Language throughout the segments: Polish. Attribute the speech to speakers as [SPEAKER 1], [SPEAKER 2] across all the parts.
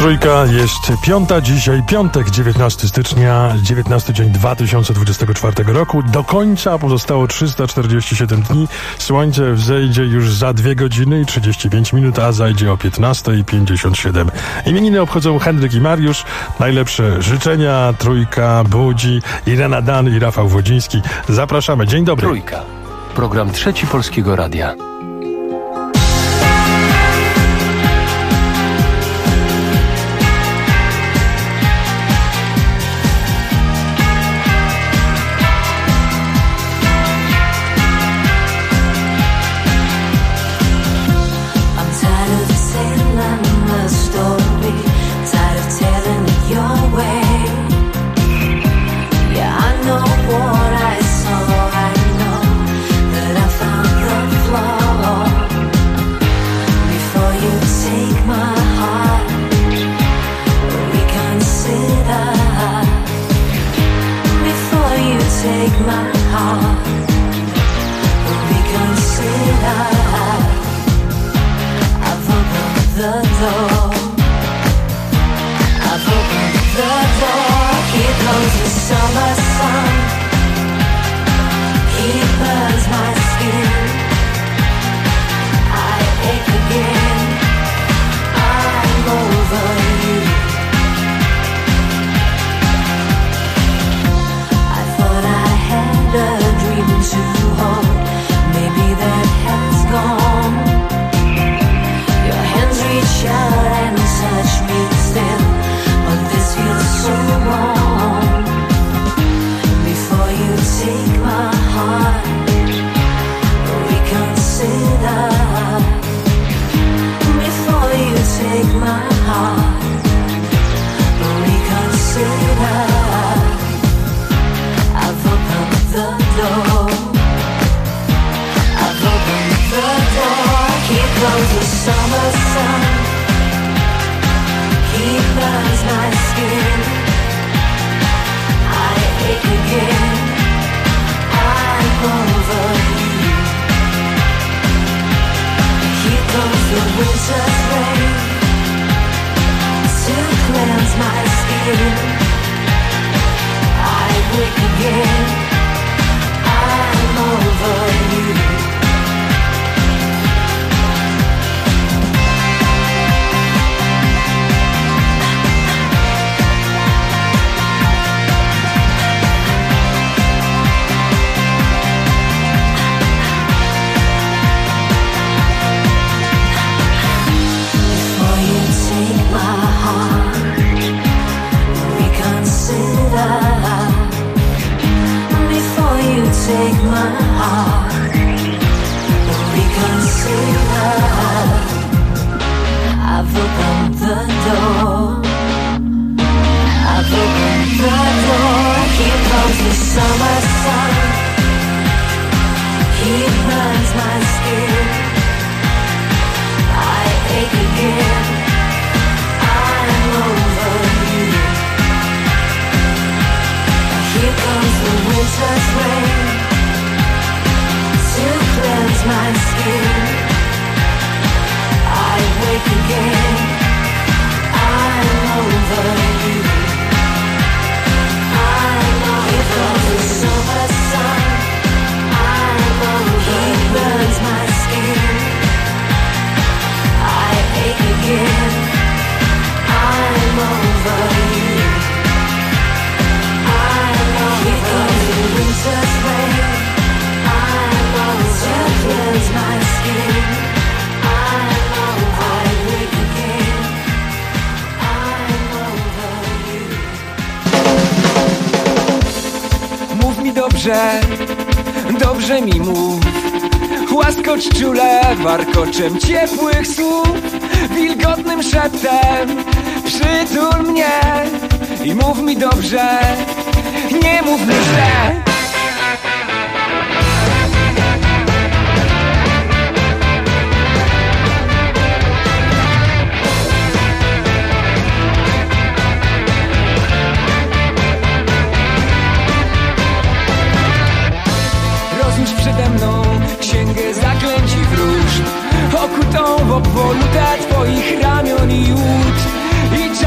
[SPEAKER 1] Trójka jest piąta, dzisiaj piątek, 19 stycznia, 19 dzień 2024 roku. Do końca pozostało 347 dni. Słońce wzejdzie już za 2 godziny i 35 minut, a zajdzie o 15:57. Imieniny obchodzą Henryk i Mariusz. Najlepsze życzenia. Trójka budzi Irena Dan i Rafał Wodziński. Zapraszamy. Dzień dobry.
[SPEAKER 2] Trójka. Program Trzeci Polskiego Radia.
[SPEAKER 3] Dobrze mi mów, łaskocz czule warkoczem ciepłych słów, wilgotnym szeptem przytul mnie i mów mi dobrze, nie mów mi źle. Przede mną księgę zaklęć i wróżb, okutą w obwolutę twoich ramion i łód. I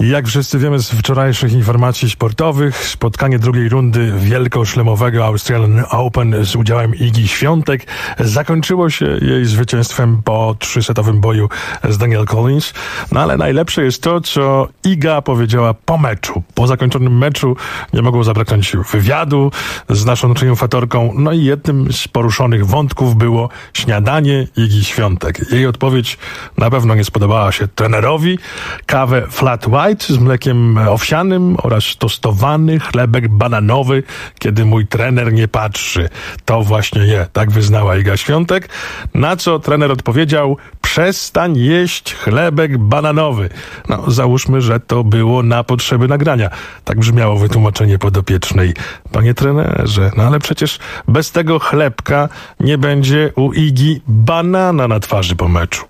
[SPEAKER 1] Jak wszyscy wiemy z wczorajszych informacji sportowych, spotkanie drugiej rundy wielkoszlemowego Australian Open z udziałem Igi Świątek zakończyło się jej zwycięstwem po 3-setowym boju z Danielle Collins. No ale najlepsze jest to, co Iga powiedziała po meczu. Po zakończonym meczu nie mogło zabraknąć wywiadu z naszą triumfatorką. No i jednym z poruszonych wątków było śniadanie Igi Świątek. Jej odpowiedź na pewno nie spodobała się trenerowi. Kawę flat white z mlekiem owsianym oraz tostowany chlebek bananowy, kiedy mój trener nie patrzy. To właśnie je, tak wyznała Iga Świątek. Na co trener odpowiedział: przestań jeść chlebek bananowy. No, załóżmy, że to było na potrzeby nagrania. Tak brzmiało wytłumaczenie podopiecznej. Panie trenerze, no ale przecież bez tego chlebka nie będzie u Igi banana na twarzy po meczu.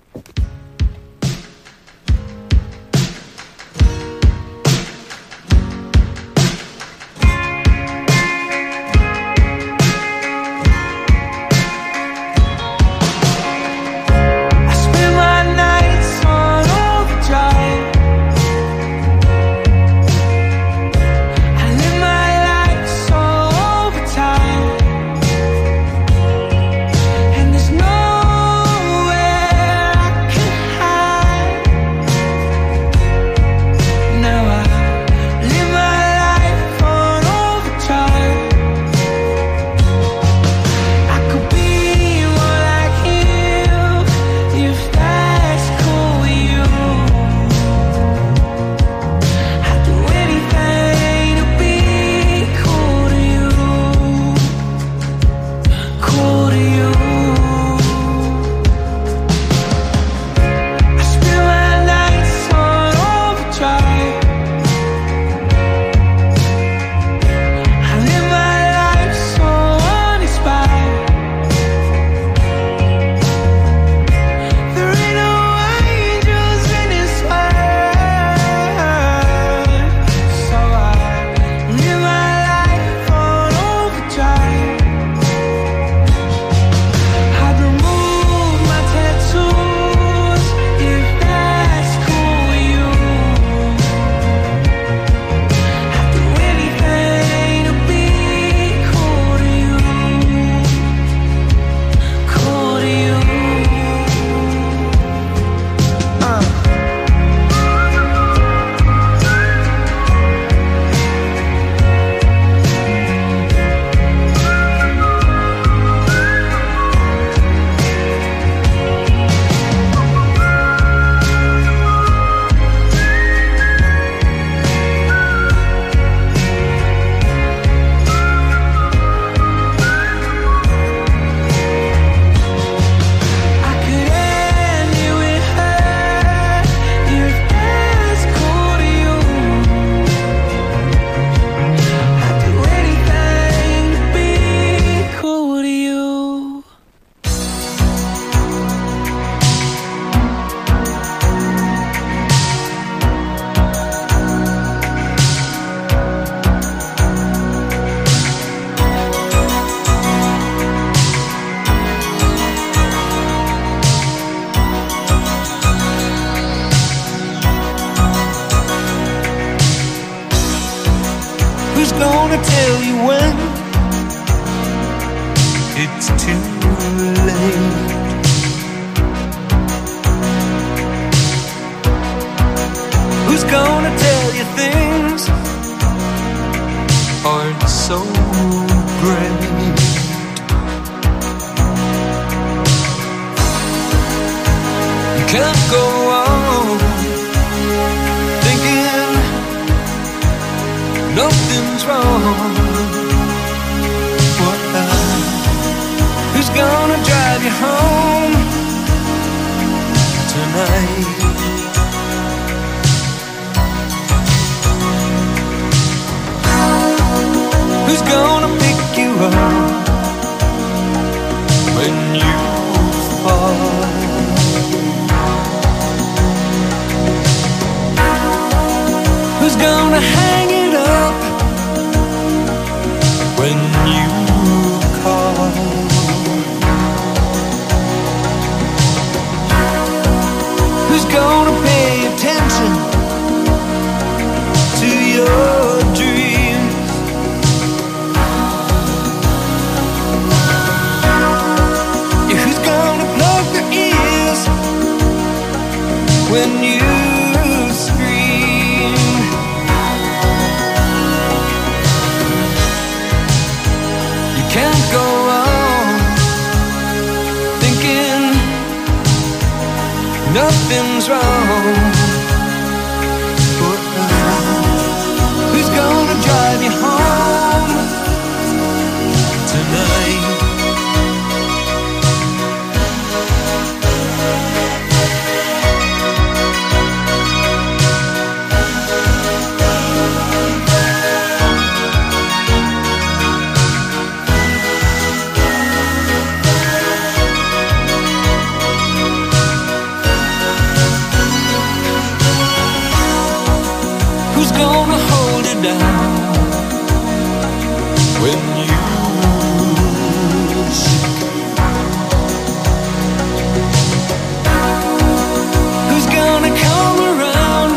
[SPEAKER 3] gonna tell you when it's too late. Who's gonna tell you things aren't so great? You can't go on thinking nothing's wrong. Who's gonna drive you home tonight? Who's gonna pick you up when you fall? Who's gonna hang it up when you call? Who's gonna pay attention your dreams. Yeah, who's gonna plug their ears when you scream? You can't go on thinking nothing's wrong. Who's gonna drive you home tonight? Who's gonna hold it down when you're sick? Who's gonna come around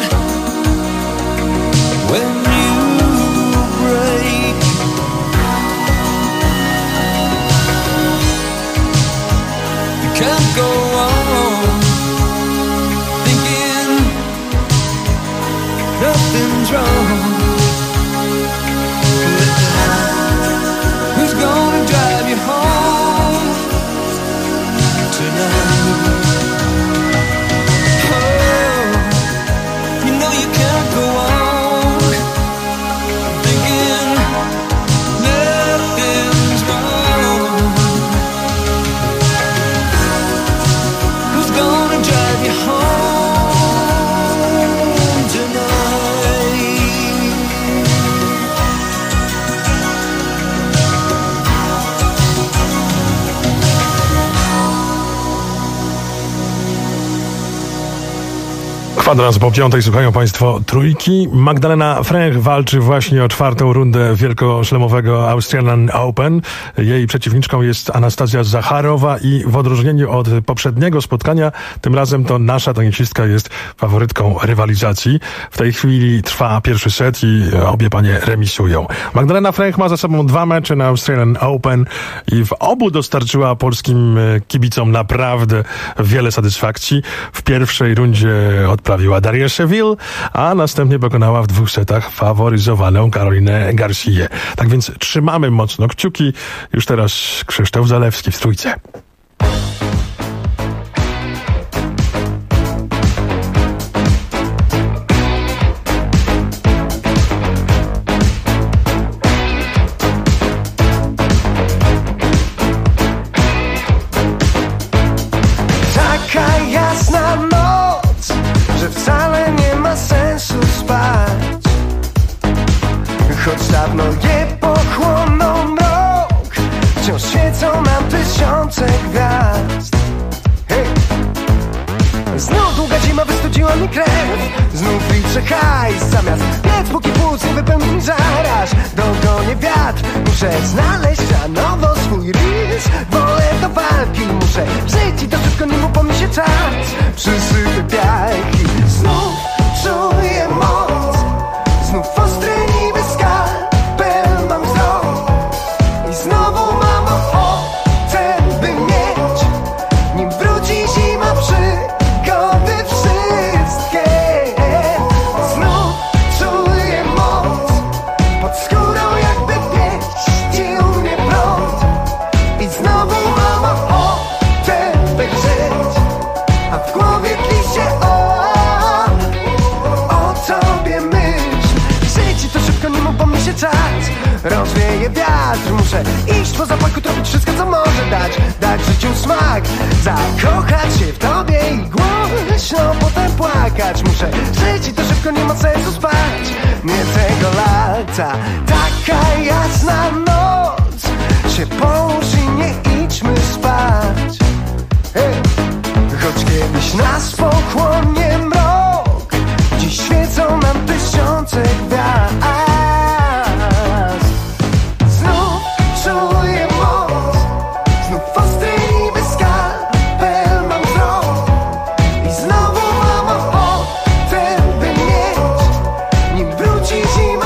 [SPEAKER 3] when you break? You can't go on thinking nothing's wrong. Who's gonna drive you home tonight? Oh, you know you can't go on thinking nothing's wrong. Who's gonna drive you home tonight?
[SPEAKER 1] Kwadrans po 5:00 słuchają Państwo Trójki. Magdalena Fręch walczy właśnie o 4. rundę wielkoszlemowego Australian Open. Jej przeciwniczką jest Anastazja Zacharowa i w odróżnieniu od poprzedniego spotkania, tym razem to nasza tenisistka jest faworytką rywalizacji. W tej chwili trwa pierwszy set i obie panie remisują. Magdalena Fręch ma za sobą 2 mecze na Australian Open i w obu dostarczyła polskim kibicom naprawdę wiele satysfakcji. W pierwszej rundzie odprawiła Darię Seville, a następnie pokonała w 2 setach faworyzowaną Karolinę Garcję. Tak więc trzymamy mocno kciuki. Już teraz Krzysztof Zalewski w Trójce.
[SPEAKER 4] Taka jasna noc, że wcale nie ma sensu spać. Choć dawno je pochłonął mrok, wciąż świecą nam tysiące gwiazd. Hej! Znów długa zima wystudziła mi krew, znów liczę hajs, zamiast biec póki płuc nie wypełni mi zaraż. Dogonię wiatr, muszę znaleźć na nowo swój rys. Wolę do walki, muszę żyć i to wszystko nim upomni się czas. Przysypy piach i znów czuję moc, znów ostry niby skalpel mam wzrok. I znowu mam ochotę, by mieć, nim wróci zima, przygody wszystkie. Znów czuję moc, pod skórą jakby pieścił mnie prąd. I znowu mam ochotę, by żyć, a w głowie tli się o tobie myśl. Życie to szybko, nim upomni się czas. Rozwieje wiatr, muszę iść po zapłaku, tropić wszystko, co może dać życiu smak. Zakochać się w tobie i głośno potem płakać. Muszę żyć i to szybko, nie ma sensu spać. Nie tego lata, taka jasna noc. Się połóż i nie idźmy spać. Hey! Choć kiedyś nas pochłonie mrok, dziś świecą nam tysiące gwiazd. Znów czuję moc, znów ostry niby skalpel mam wzrok. I znowu mam ochotę, by mieć, nim wróci zima.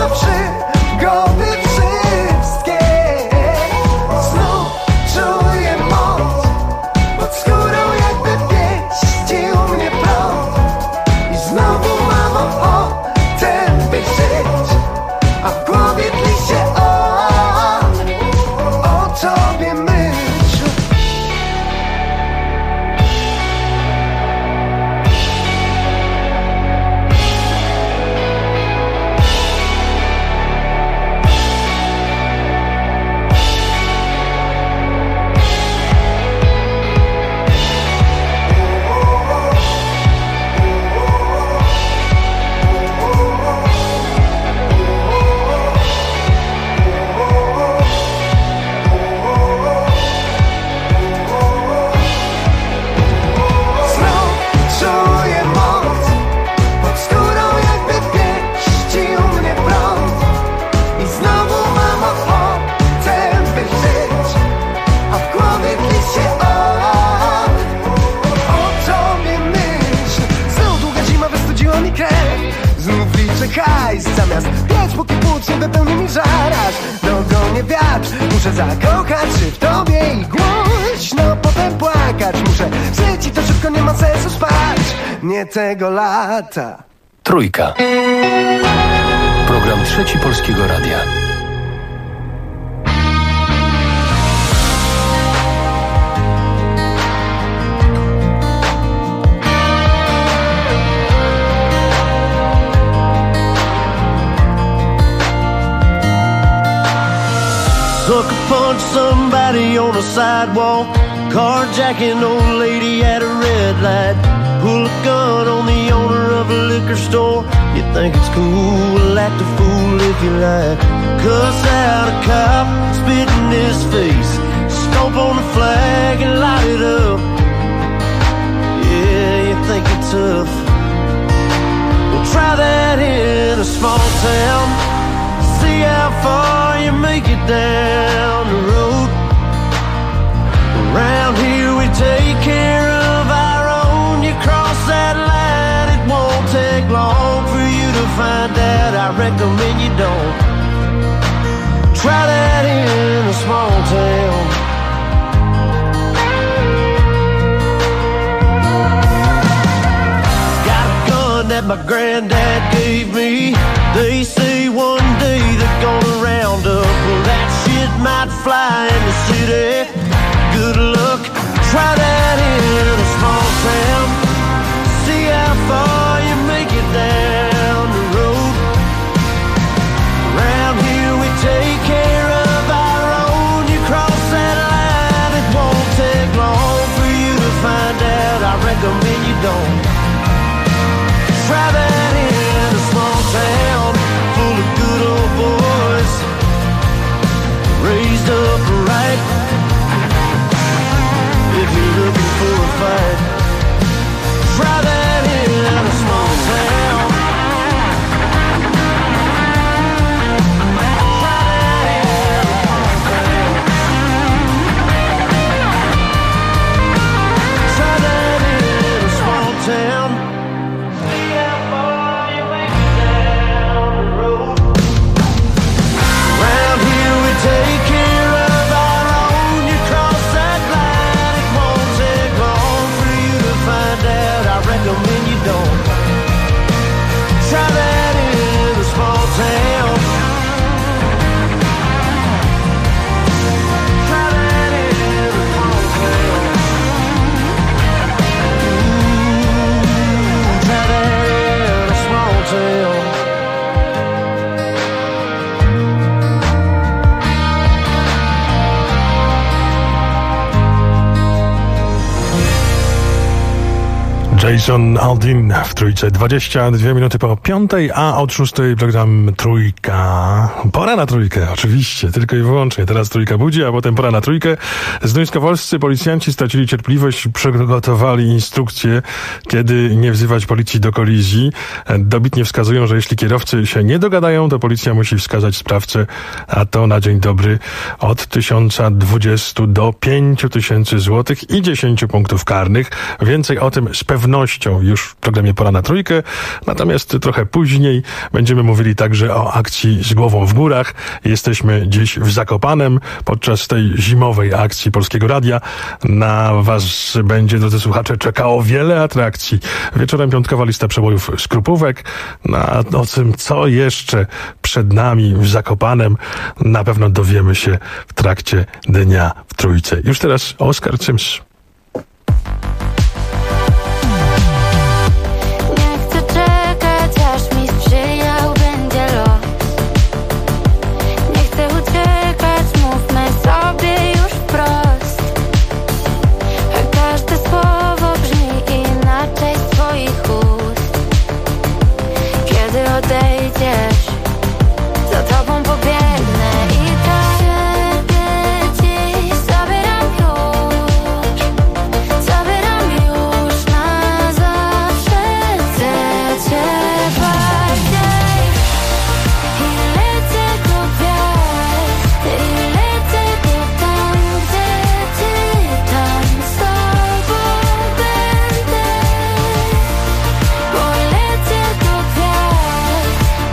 [SPEAKER 4] pieniądze, hajs. Zamiast piec, póki płuc nie wypełni mi żaraż. Dogonię wiatr, muszę zakochać się w tobie i głośno potem płakać. Muszę żyć i to szybko, nie ma sensu spać. Nie tego lata.
[SPEAKER 2] Trójka. Program Trzeci Polskiego Radia.
[SPEAKER 5] Sucker punch somebody on the sidewalk, carjacking old lady at a red light, pull a gun on the owner of a liquor store. You think it's cool, act a fool if you like. Cuss out a cop, spit in his face, stomp on the flag and light it up. Yeah, you think you're tough. Well, try that in a small town. See how far you make it down the road. Around here we take care of our own. You cross that line, it won't take long for you to find out. I recommend you don't. Try that in a small town. Got a gun that my granddad gave me. They say one day they're gonna round up. Well, that shit might fly in the city. Good luck, try that in a small town. See how far you make it down the road. Around here we take care of our own. You cross that line, it won't take long for you to find out. I recommend you don't. Try that in a small town full of good old boys, raised up right. If you're looking for a fight, try that in a small town. Try that in a small town. See how far you make it down the road. Around here we take care of our own. You cross that line, it won't take long for you to find out. I recommend you don't. Try that in a small town. Try that in a small town. Try that in a small town.
[SPEAKER 1] Jason Aldean w Trójce. 22 minuty po 5, a od 6 program Trójka. Pora na Trójkę, oczywiście, tylko i wyłącznie. Teraz Trójka budzi, a potem pora na Trójkę. Zduńskowolscy policjanci stracili cierpliwość, przygotowali instrukcje, kiedy nie wzywać policji do kolizji. Dobitnie wskazują, że jeśli kierowcy się nie dogadają, to policja musi wskazać sprawcę, a to na dzień dobry od 1020 do 5000 zł i 10 punktów karnych. Więcej o tym z pewnością już w programie Pora na Trójkę. Natomiast trochę później będziemy mówili także o akcji Z głową w górach. Jesteśmy dziś w Zakopanem podczas tej zimowej akcji Polskiego Radia. Na was będzie, drodzy słuchacze, czekało wiele atrakcji. Wieczorem piątkowa lista przebojów Skrupówek. O tym, co jeszcze przed nami w Zakopanem, na pewno dowiemy się w trakcie dnia w Trójce. Już teraz Oskar Cyms.
[SPEAKER 6] Za tobą pobiegnę i tak dziś zabieram już na zawsze. Chcę cię bardziej i lecę do gwiazd, i lecę do tam, gdzie ty, tam z tobą będę. Bo lecę do gwiazd,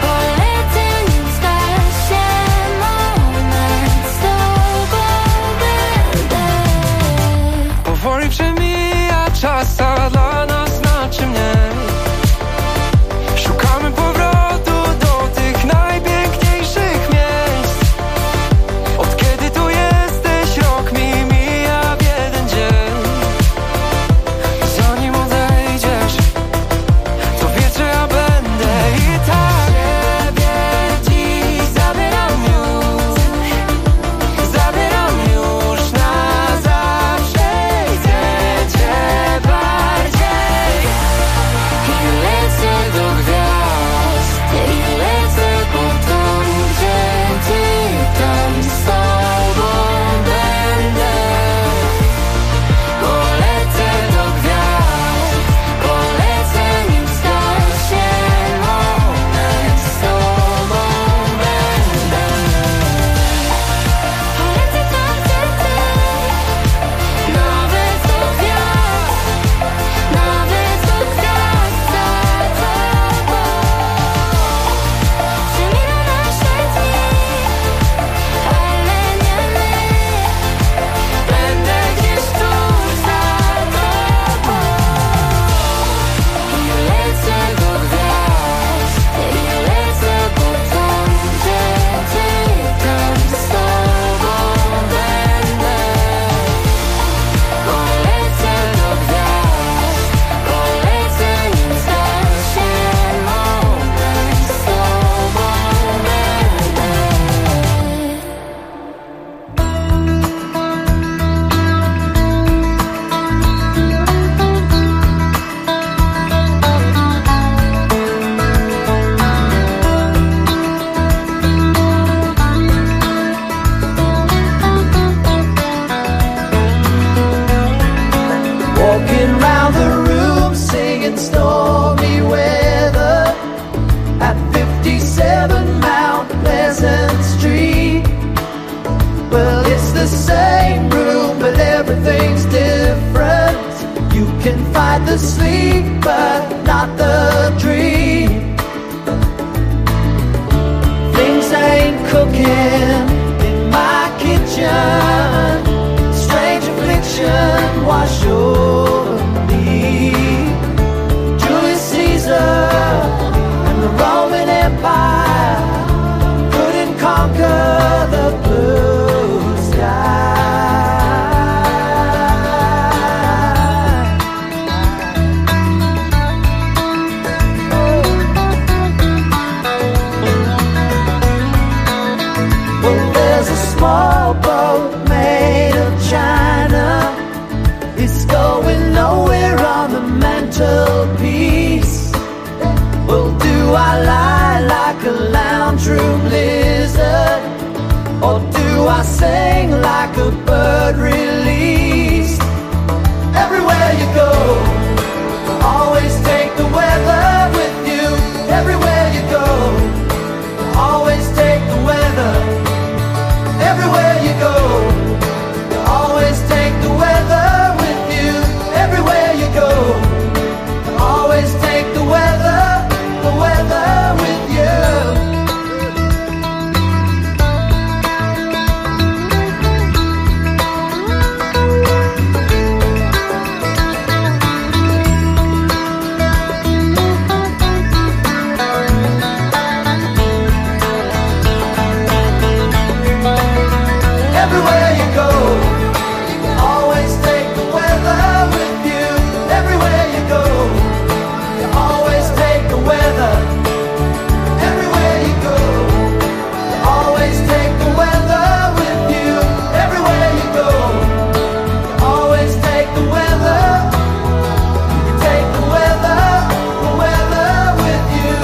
[SPEAKER 4] I sing like a bird released. Everywhere you go, always take the weather with you. Everywhere you go, always take the weather. Everywhere you go, always take the weather with you. Everywhere you go, always take the weather with you. Everywhere you go, always take the weather with you. Everywhere you go, always take the weather. Everywhere you go, always take the weather with you. Everywhere you go, always take the weather. You take the weather with you.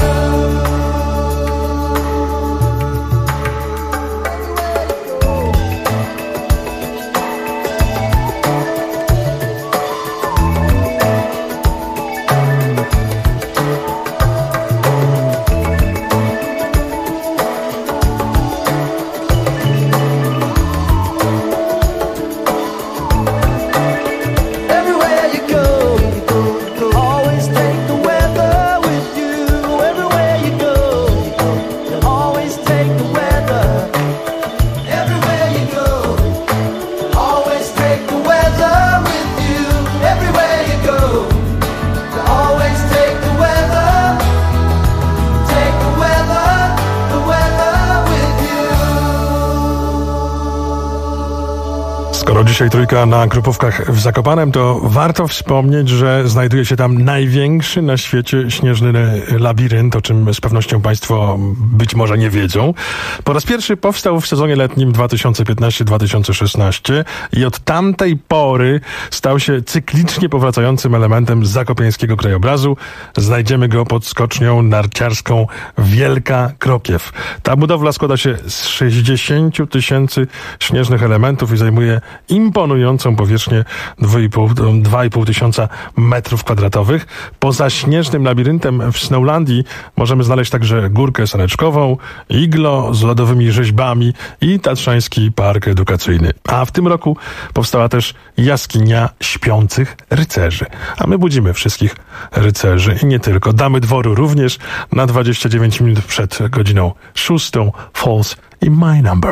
[SPEAKER 4] Everywhere you go, always take the weather with you. Everywhere you go, always take the weather. Everywhere you go, always take the weather with you. Everywhere you go, always take the weather. Take the weather with you.
[SPEAKER 1] Skoro dzisiaj trójka na Krupówkach w Zakopanem, to warto wspomnieć, że znajduje się tam największy na świecie śnieżny labirynt, o czym z pewnością Państwo być może nie wiedzą. Po raz pierwszy powstał w sezonie letnim 2015-2016 i od tamtej pory stał się cyklicznie powracającym elementem zakopiańskiego krajobrazu. Znajdziemy go pod skocznią narciarską Wielka Kropiew. Ta budowla składa się z 60 000 śnieżnych elementów i zajmuje imponującą powierzchnię 2,5 tysiąca metrów kwadratowych. Poza śnieżnym labiryntem w Snowlandii możemy znaleźć także górkę saneczkową, iglo z lodowymi rzeźbami i Tatrzański Park Edukacyjny. A w tym roku powstała też jaskinia śpiących rycerzy. A my budzimy wszystkich rycerzy i nie tylko. Damy dworu również na 29 minut przed godziną 6. Falls in My Number.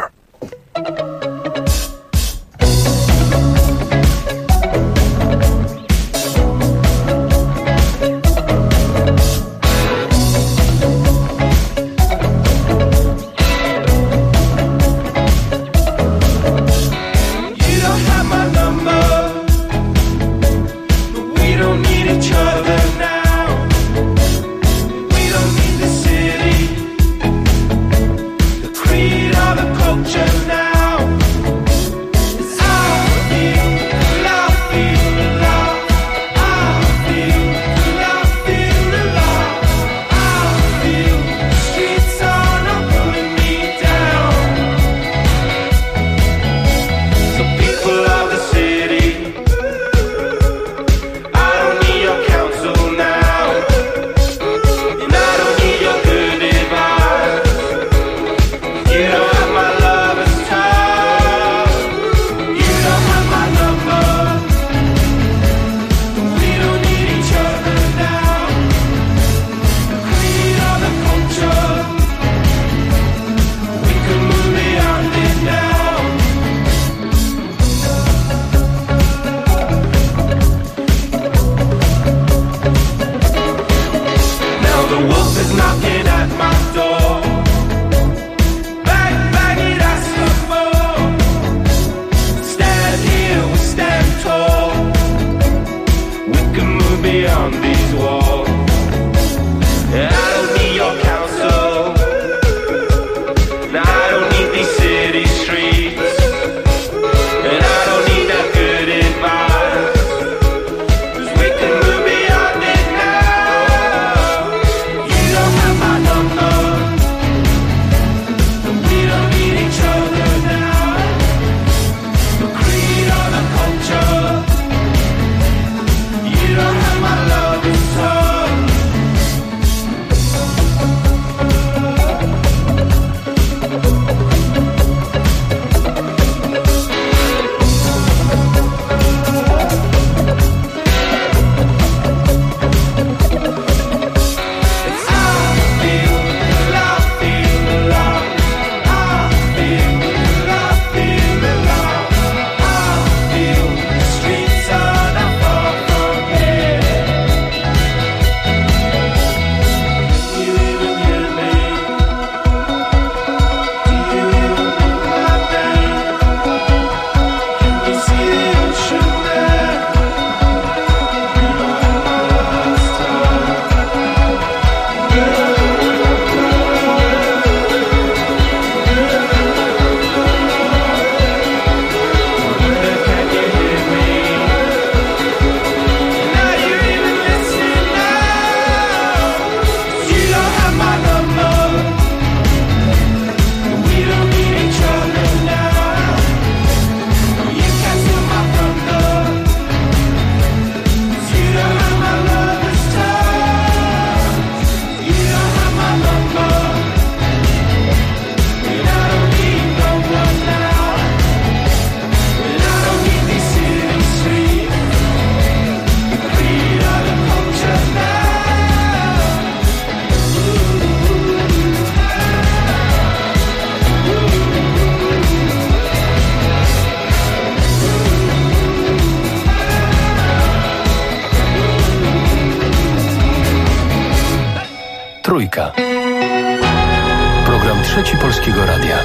[SPEAKER 2] Program Trzeci Polskiego Radia.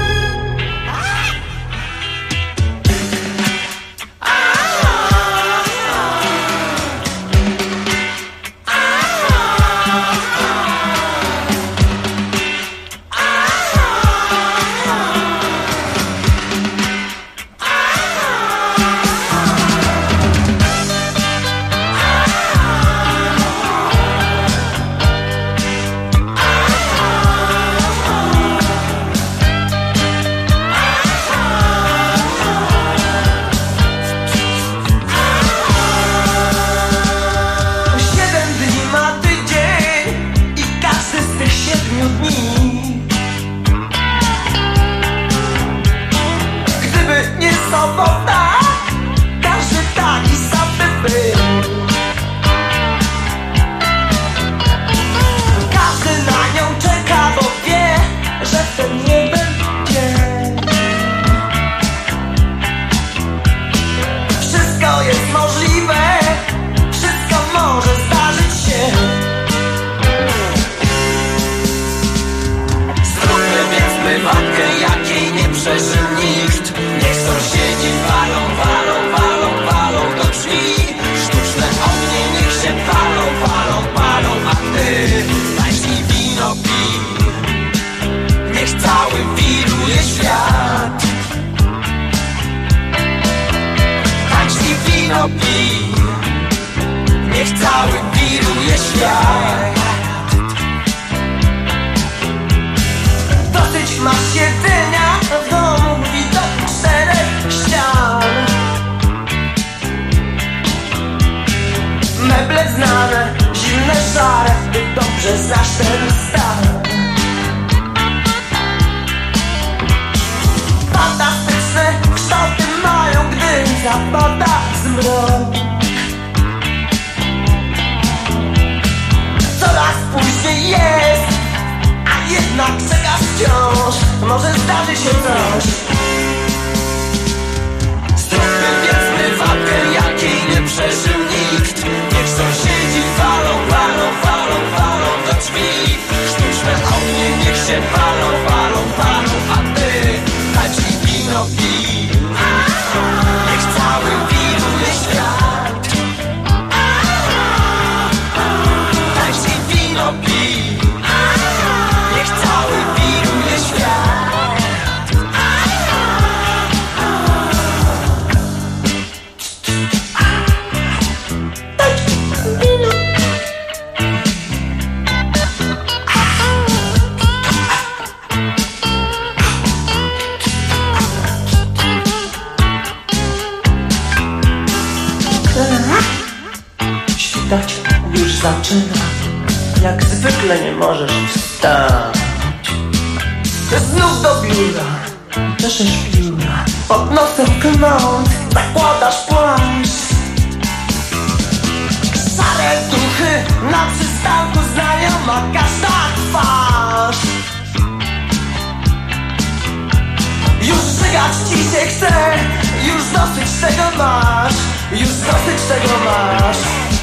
[SPEAKER 3] Niech cały wiruje świat. Dosyć masz jedzenia w domu, widok 4 ścian. Meble znane, zimne, szare, ty dobrze znasz ten stan. Fantastyczne kształty mają, gdy zapada zmrok. Coraz później jest, a jednak czekasz wciąż. Może zdarzy się coś. Zróbmy więc prywatkę, jakiej nie przeżył nikt. Niech sąsiedzi walą, walą, walą, walą do drzwi. Sztuczne ognie niech się palą, palą, palą, a ty dać mi wino pij. Niech cały wiruje świat. Daj mi wino pij. Niech cały wiruje świat. Świtać już zaczyna. Jak zwykle nie możesz wstać. Znów do biura, czeszesz pióra, pod nosem knąt, zakładasz płaszcz. Szare duchy na przystanku, znajoma każda twarz. Już żygać ci się chce, już dosyć tego masz, już dosyć tego masz.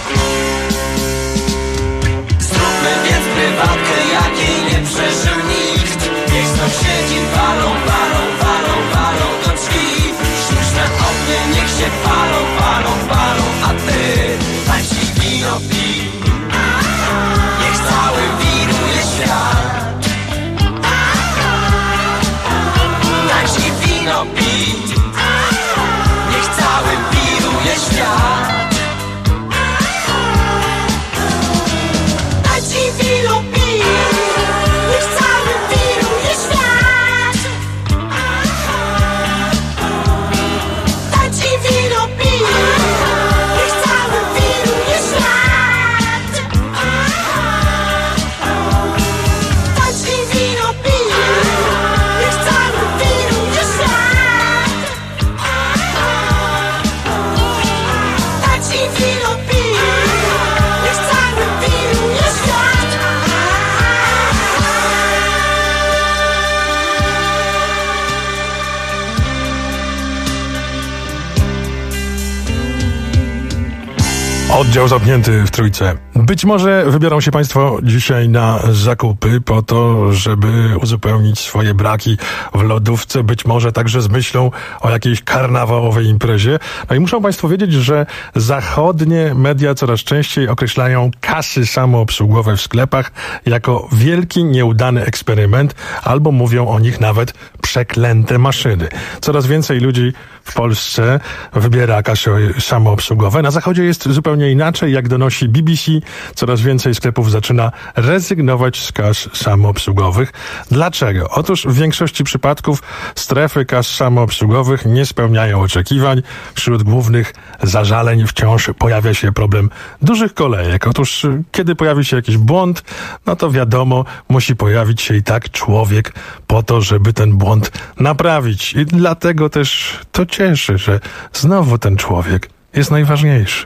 [SPEAKER 3] Zróbmy więc prywatkę, jakiej nie przeżył nikt. Niech sąsiedzi walą, walą, walą, walą do drzwi. Sztuczne ognie niech się palą, palą, palą, a ty daj ci wino pij. Niech cały wiruje świat. Daj ci wino pij. Niech cały wiruje świat. Daj ci wino pij.
[SPEAKER 1] Oddział zamknięty w Trójce. Być może wybiorą się Państwo dzisiaj na zakupy po to, żeby uzupełnić swoje braki w lodówce. Być może także z myślą o jakiejś karnawałowej imprezie. No i muszą Państwo wiedzieć, że zachodnie media coraz częściej określają kasy samoobsługowe w sklepach jako wielki, nieudany eksperyment, albo mówią o nich nawet przeklęte maszyny. Coraz więcej ludzi w Polsce wybiera kasy samoobsługowe. Na zachodzie jest zupełnie inaczej. Jak donosi BBC, coraz więcej sklepów zaczyna rezygnować z kas samoobsługowych. Dlaczego? Otóż w większości przypadków strefy kas samoobsługowych nie spełniają oczekiwań. Wśród głównych zażaleń wciąż pojawia się problem dużych kolejek. Otóż kiedy pojawi się jakiś błąd, no to wiadomo, musi pojawić się i tak człowiek po to, żeby ten błąd naprawić. I dlatego też to cieszy, że znowu ten człowiek jest najważniejszy.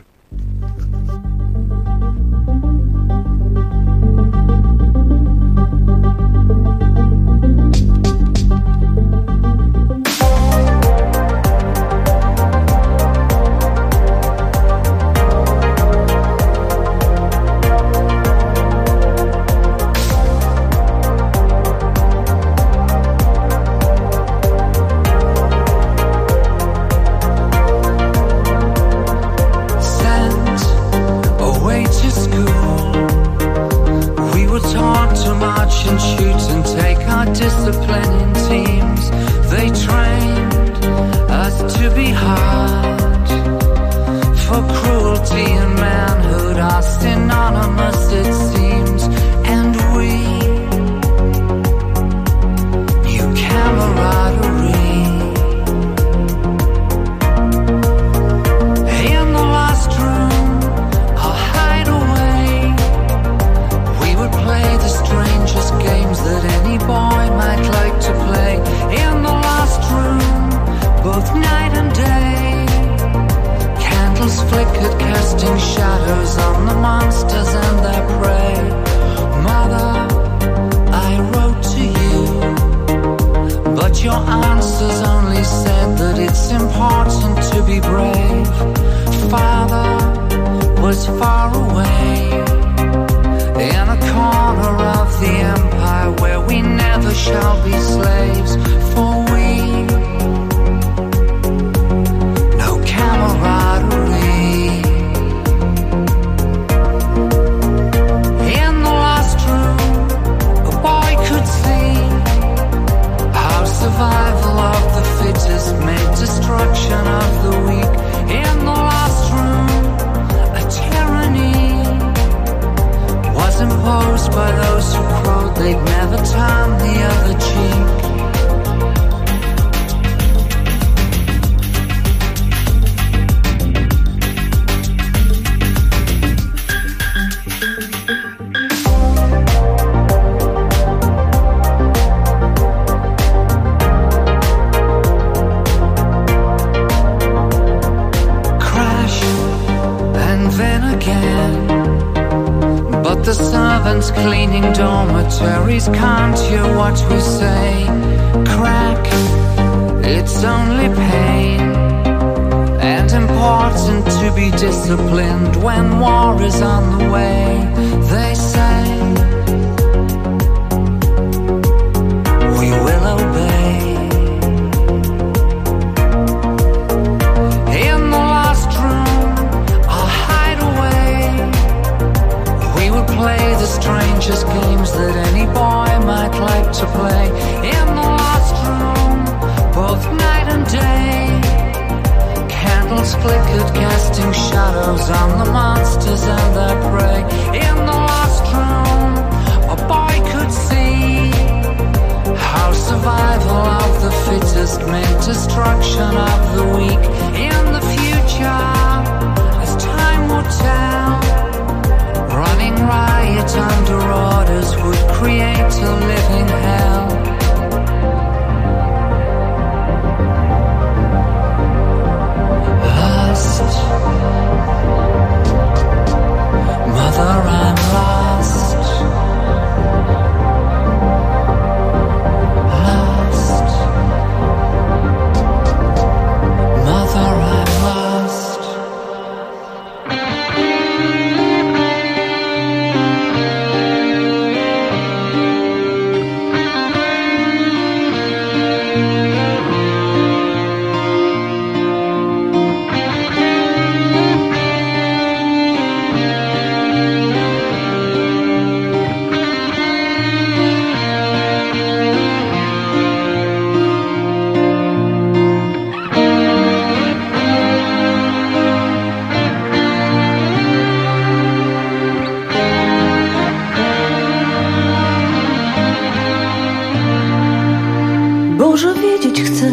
[SPEAKER 7] Boże, wiedzieć chcę,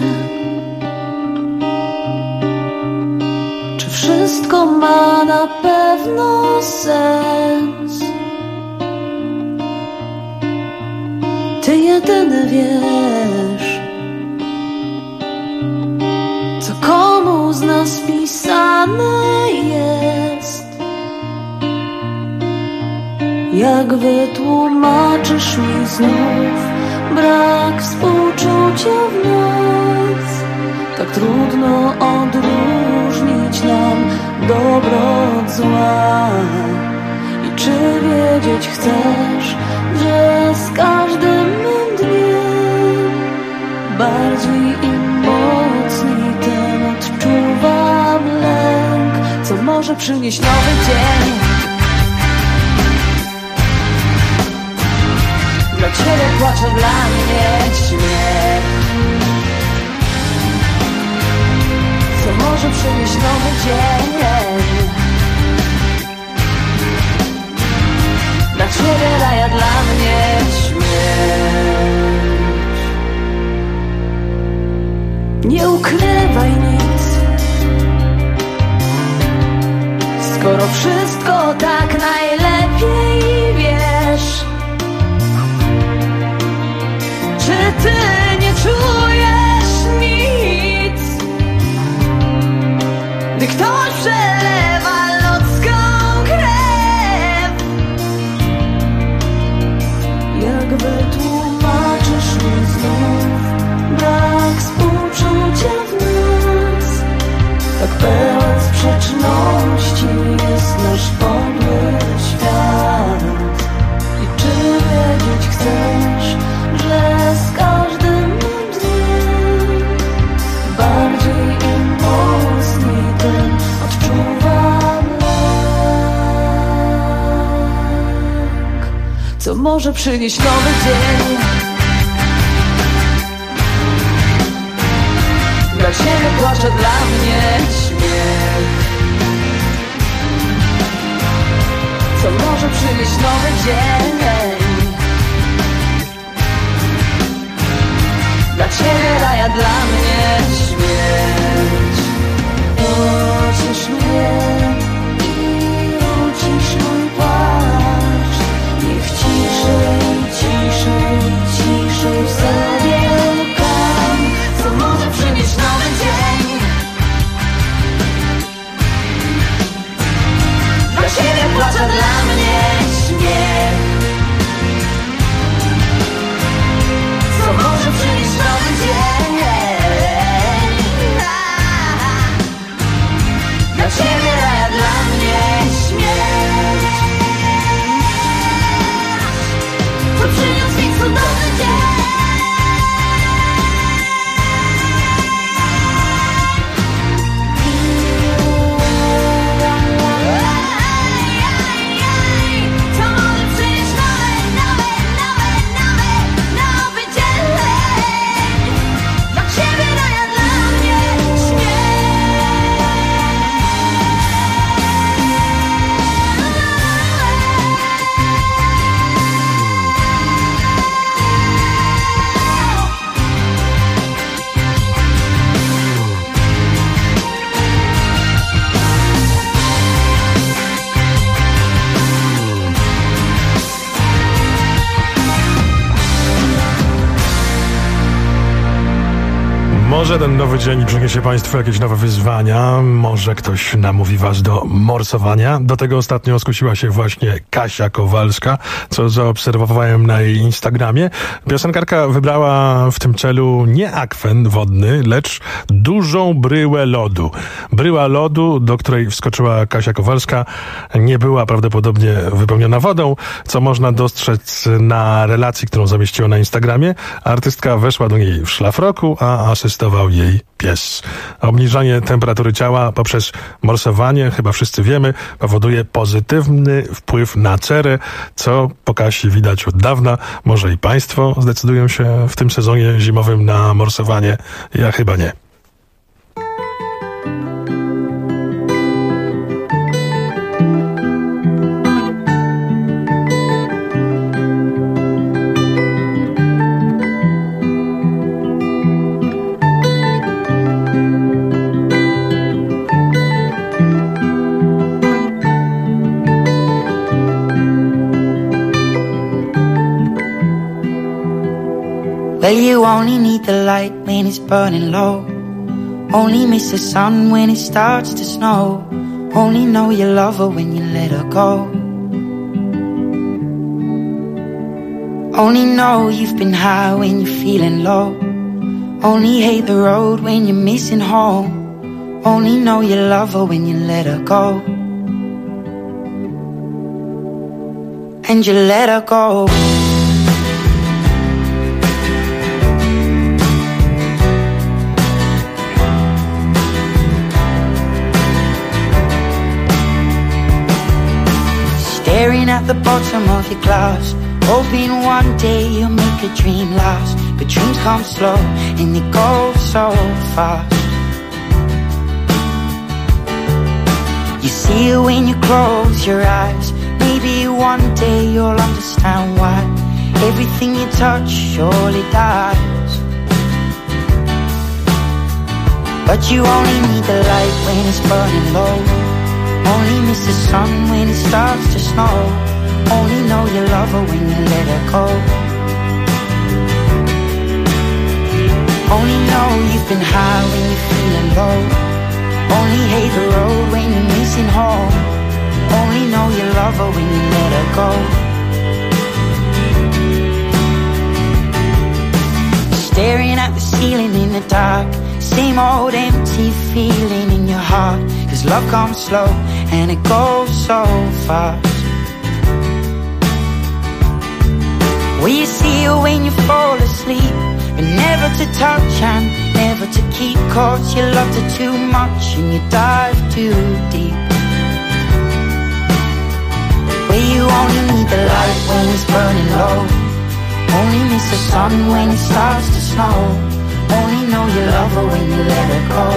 [SPEAKER 7] czy wszystko ma na pewno sens. Ty jedyny wiesz, co komu z nas pisane jest. Jak wytłumaczysz mi znów brak współczucia w nas? Tak trudno odróżnić nam dobro od zła. I czy wiedzieć chcesz, że z każdym mym dniem bardziej i mocniej ten odczuwam lęk, co może przynieść nowy dzień. Dla ciebie płacze, dla mnie śmiech, co może przynieść nowy dzień. Dla ciebie raj, a dla mnie śmierć. Nie ukrywaj nic, skoro wszystko tak najlepiej wiesz. Czy ty nie czujesz nic, gdy ktoś przelewa ludzką krew? Jak wytłumaczysz mi znów brak współczucia w nas? Tak pełen sprzeczności jest nasz podły świat. I czy wiedzieć chcesz, że z każdym dniem bardziej i mocniej ten odczuwam lęk, co może przynieść nowy dzień. Dla ciebie płacze, dla mnie śmiech, co może przynieść nowy dzień. Dla ciebie raj, a dla mnie śmierć. Pociesz mnie i ucisz mój płacz. Niech ciszej, ciszej, ciszej w sobie kam, co może przynieść nowy dzień. Dla ciebie płacze, dla mnie śmiech, co może przynieść nowy dzień. Dla ciebie raj, a dla mnie śmierć, co przyniósł mi cudowny dzień.
[SPEAKER 1] Może ten nowy dzień przyniesie Państwu jakieś nowe wyzwania, może ktoś namówi Was do morsowania. Do tego ostatnio skusiła się właśnie Kasia Kowalska, co zaobserwowałem na jej Instagramie. Piosenkarka wybrała w tym celu nie akwen wodny, lecz dużą bryłę lodu. Bryła lodu, do której wskoczyła Kasia Kowalska, nie była prawdopodobnie wypełniona wodą, co można dostrzec na relacji, którą zamieściła na Instagramie. Artystka weszła do niej w szlafroku, a asystował jej pies. Obniżanie temperatury ciała poprzez morsowanie, chyba wszyscy wiemy, powoduje pozytywny wpływ na cerę, co po Kasi widać od dawna. Może i Państwo zdecydują się w tym sezonie zimowym na morsowanie? Ja chyba nie.
[SPEAKER 8] Well, you only need the light when it's burning low. Only miss the sun when it starts to snow. Only know you love her when you let her go. Only know you've been high when you're feeling low. Only hate the road when you're missing home. Only know you love her when you let her go. And you let her go. Staring at the bottom of your glass, hoping one day you'll make a dream last. But dreams come slow and they go so fast. You see it when you close your eyes. Maybe one day you'll understand why everything you touch surely dies. But you only need the light when it's burning low. Only miss the sun when it starts to snow. Only know you love her when you let her go. Only know you've been high when you're feeling low. Only hate the road when you're missing home. Only know you love her when you let her go. Staring at the ceiling in the dark, same old empty feeling in your heart. 'Cause love comes slow and it goes so fast. Well, you see her when you fall asleep, but never to touch and never to keep. 'Cause you loved her too much and you dive too deep. Well, you only need the light when it's burning low. Only miss the sun when it starts to snow. Only know you love her when you let her go.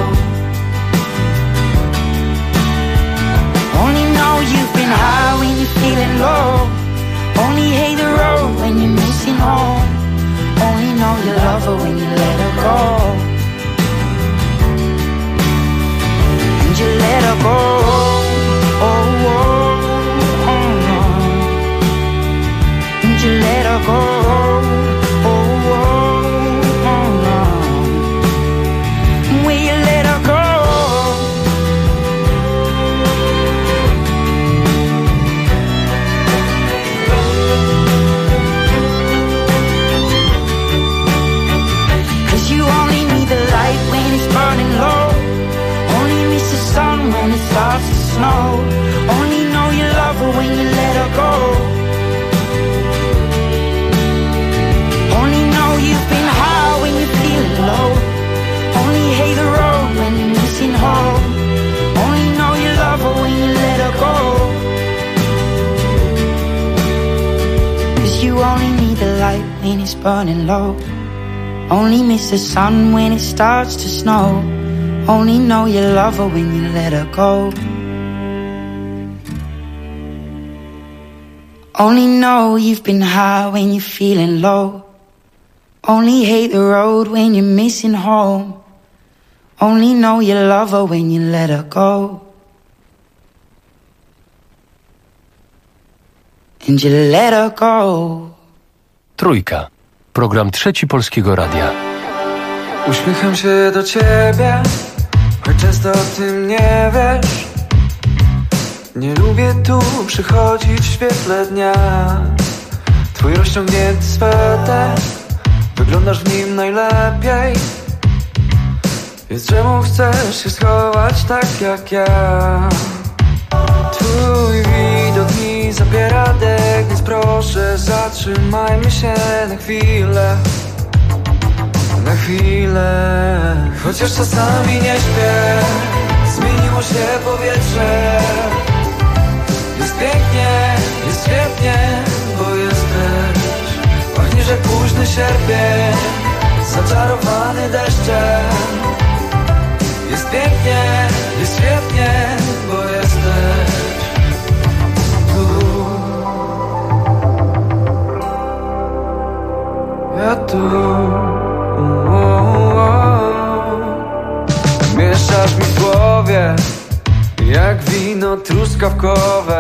[SPEAKER 8] Only know you've been high when you're feeling low. Only hate the road when you're missing home. Only know you love her when you let her go. And you let her go. Oh, oh, oh, oh. And you let her go. Oh, oh, oh, oh. Will you let her go? When it starts to snow, only know you love her when you let her go. Only know you've been high when you're feeling low. Only hate the road when you're missing home. Only know you love her when you let her go. 'Cause you only need the light when it's burning low. Only miss the sun when it starts to snow. Only know you love her when you let her go. Only know you've been high when you're feeling low. Only hate the road when you're missing home. Only know you love her when you let her go. And you let her go.
[SPEAKER 2] Trójka. Program Trzeci Polskiego Radia.
[SPEAKER 9] Uśmiecham się do ciebie, choć często o tym nie wiesz. Nie lubię tu przychodzić w świetle dnia. Twój rozciągnięty sweter, wyglądasz w nim najlepiej. Więc czemu chcesz się schować tak jak ja? Twój widok mi zabiera dech, więc proszę zatrzymajmy się na chwilę. Na chwilę. Chociaż czasami nie śpię, zmieniło się powietrze. Jest pięknie, jest świetnie, bo jesteś. Pachniesz jak późny sierpień, zaczarowany deszczem. Jest pięknie, jest świetnie, bo jesteś tu. Ja tu. Mieszasz mi w głowie jak wino truskawkowe,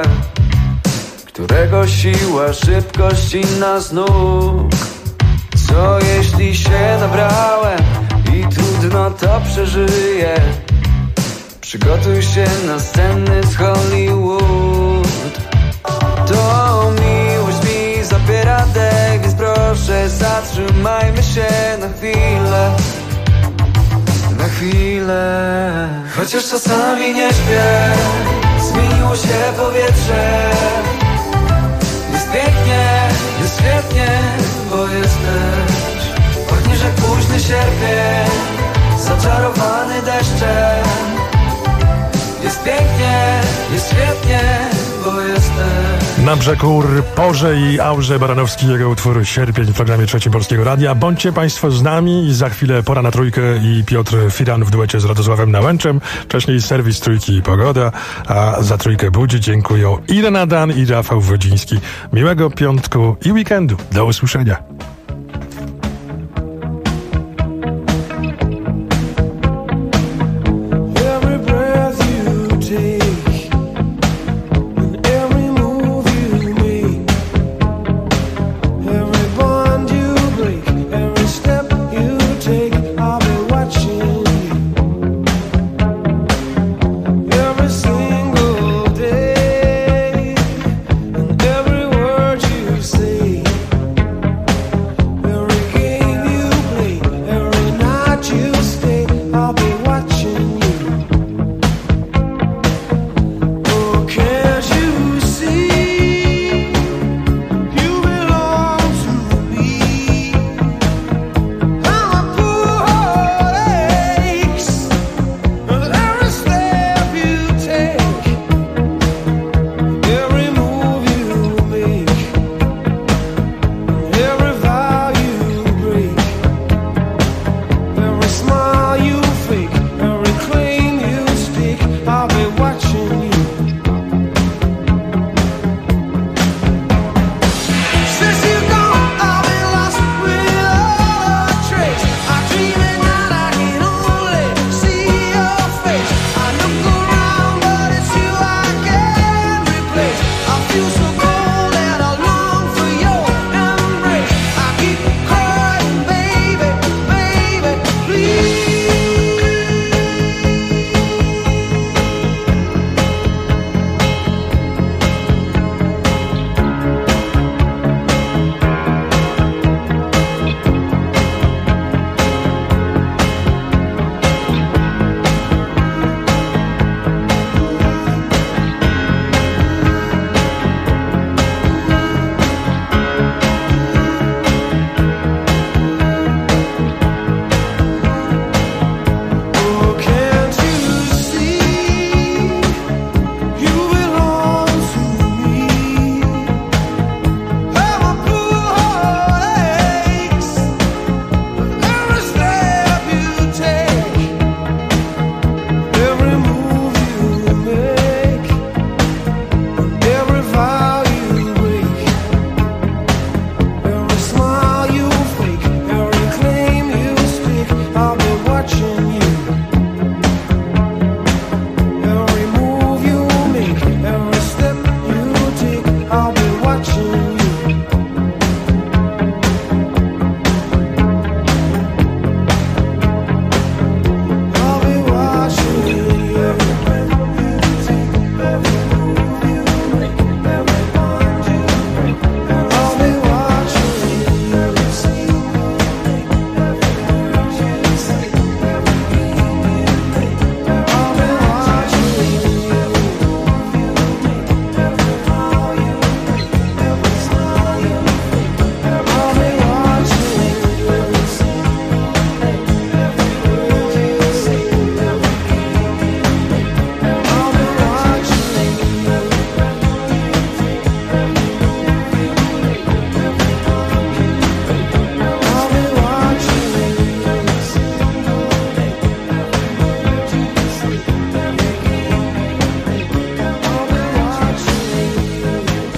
[SPEAKER 9] którego siła, szybkość inna z nóg. Co jeśli myśli się nabrałem i trudno to przeżyję. Przygotuj się na sceny z Hollywood. To miłość mi zabiera dech, więc proszę zatrzymajmy się na chwilę. Na chwilę. Chociaż czasami nie śpię, zmieniło się powietrze. Jest pięknie, jest świetnie, bo jesteś. Pachniesz jak późny sierpień, zaczarowany deszczem. Jest pięknie, jest świetnie, bo jesteś.
[SPEAKER 1] Na brzegu Porze i Aurze Baranowski, jego utwór Sierpień w programie Trzecim Polskiego Radia. Bądźcie Państwo z nami i za chwilę Pora na Trójkę i Piotr Firan w duecie z Radosławem Nałęczem. Wcześniej serwis Trójki i Pogoda, a za Trójkę Budzi dziękują Irena Dan i Rafał Wodziński. Miłego piątku i weekendu. Do usłyszenia.